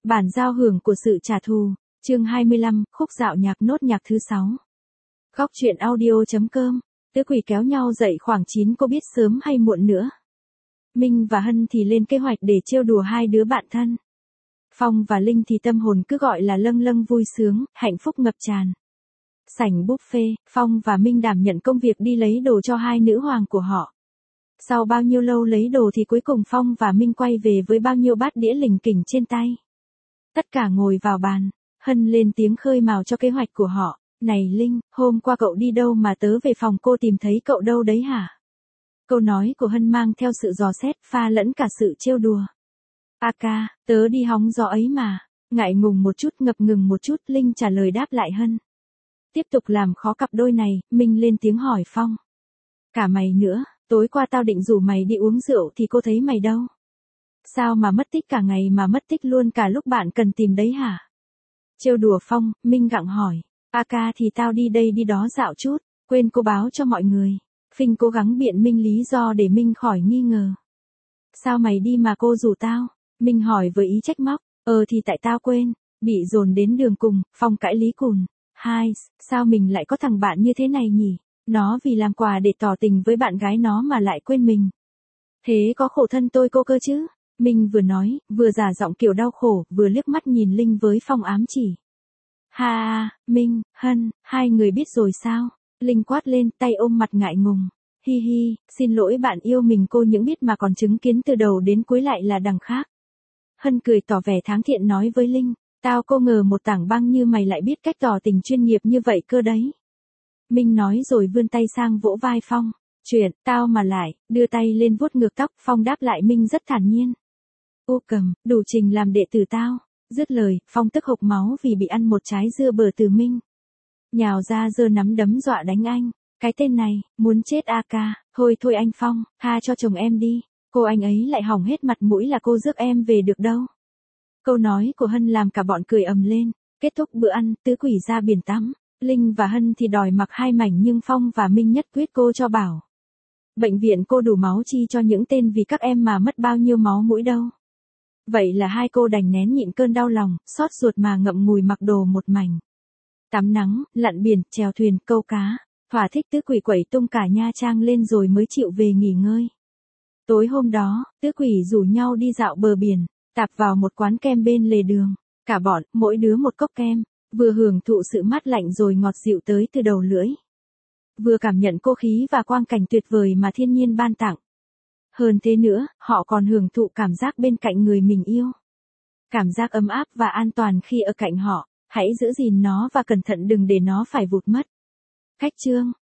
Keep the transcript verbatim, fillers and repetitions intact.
Bản giao hưởng của sự trả thù, chương hai mươi lăm, khúc dạo nhạc nốt nhạc thứ sáu. Góc truyện audio chấm com, tứ quỷ kéo nhau dậy khoảng chín cô biết sớm hay muộn nữa. Minh và Hân thì lên kế hoạch để trêu đùa hai đứa bạn thân. Phong và Linh thì tâm hồn cứ gọi là lâng lâng vui sướng, hạnh phúc ngập tràn. Sảnh buffet, Phong và Minh đảm nhận công việc đi lấy đồ cho hai nữ hoàng của họ. Sau bao nhiêu lâu lấy đồ thì cuối cùng Phong và Minh quay về với bao nhiêu bát đĩa lình kình trên tay. Tất cả ngồi vào bàn, Hân lên tiếng khơi mào cho kế hoạch của họ. Này Linh, hôm qua cậu đi đâu mà tớ về phòng cô tìm thấy cậu đâu đấy hả? Câu nói của Hân mang theo sự dò xét pha lẫn cả sự trêu đùa. A ca, tớ đi hóng gió ấy mà. Ngại ngùng một chút ngập ngừng một chút Linh trả lời đáp lại Hân. Tiếp tục làm khó cặp đôi này, Minh lên tiếng hỏi Phong. Cả mày nữa, tối qua tao định rủ mày đi uống rượu thì cô thấy mày đâu? Sao mà mất tích cả ngày mà mất tích luôn cả lúc bạn cần tìm đấy hả? Trêu đùa Phong, Minh gặng hỏi. A ca thì tao đi đây đi đó dạo chút, quên cô báo cho mọi người. Phinh cố gắng biện minh lý do để Minh khỏi nghi ngờ. Sao mày đi mà cô rủ tao? Minh hỏi với ý trách móc. Ờ thì tại tao quên, bị dồn đến đường cùng, Phong cãi lý cùn. Hai, sao mình lại có thằng bạn như thế này nhỉ? Nó vì làm quà để tỏ tình với bạn gái nó mà lại quên mình. Thế có khổ thân tôi cô cơ chứ? Minh vừa nói, vừa giả giọng kiểu đau khổ, vừa liếc mắt nhìn Linh với Phong ám chỉ. Ha, Minh, Hân, hai người biết rồi sao? Linh quát lên, tay ôm mặt ngại ngùng. Hi hi, xin lỗi bạn yêu mình cô những biết mà còn chứng kiến từ đầu đến cuối lại là đằng khác. Hân cười tỏ vẻ tháng thiện nói với Linh, tao cô ngờ một tảng băng như mày lại biết cách tỏ tình chuyên nghiệp như vậy cơ đấy. Minh nói rồi vươn tay sang vỗ vai Phong. Chuyện, tao mà lại, đưa tay lên vuốt ngược tóc, Phong đáp lại Minh rất thản nhiên. Ô cầm, đủ trình làm đệ tử tao. Dứt lời, Phong tức hộc máu vì bị ăn một trái dưa bờ từ Minh. Nhào ra giơ nắm đấm dọa đánh anh. Cái tên này, muốn chết a ca, thôi thôi anh Phong, tha cho chồng em đi. Cô anh ấy lại hỏng hết mặt mũi là cô rước em về được đâu. Câu nói của Hân làm cả bọn cười ầm lên. Kết thúc bữa ăn, tứ quỷ ra biển tắm. Linh và Hân thì đòi mặc hai mảnh nhưng Phong và Minh nhất quyết cô cho bảo. Bệnh viện cô đủ máu chi cho những tên vì các em mà mất bao nhiêu máu mũi đâu. Vậy là hai cô đành nén nhịn cơn đau lòng, xót ruột mà ngậm ngùi mặc đồ một mảnh. Tắm nắng, lặn biển, chèo thuyền, câu cá, thỏa thích tứ quỷ quẩy tung cả Nha Trang lên rồi mới chịu về nghỉ ngơi. Tối hôm đó, tứ quỷ rủ nhau đi dạo bờ biển, tạp vào một quán kem bên lề đường. Cả bọn, mỗi đứa một cốc kem, vừa hưởng thụ sự mát lạnh rồi ngọt dịu tới từ đầu lưỡi. Vừa cảm nhận cô khí và quang cảnh tuyệt vời mà thiên nhiên ban tặng. Hơn thế nữa, họ còn hưởng thụ cảm giác bên cạnh người mình yêu. Cảm giác ấm áp và an toàn khi ở cạnh họ, hãy giữ gìn nó và cẩn thận đừng để nó phải vụt mất. Khách chương,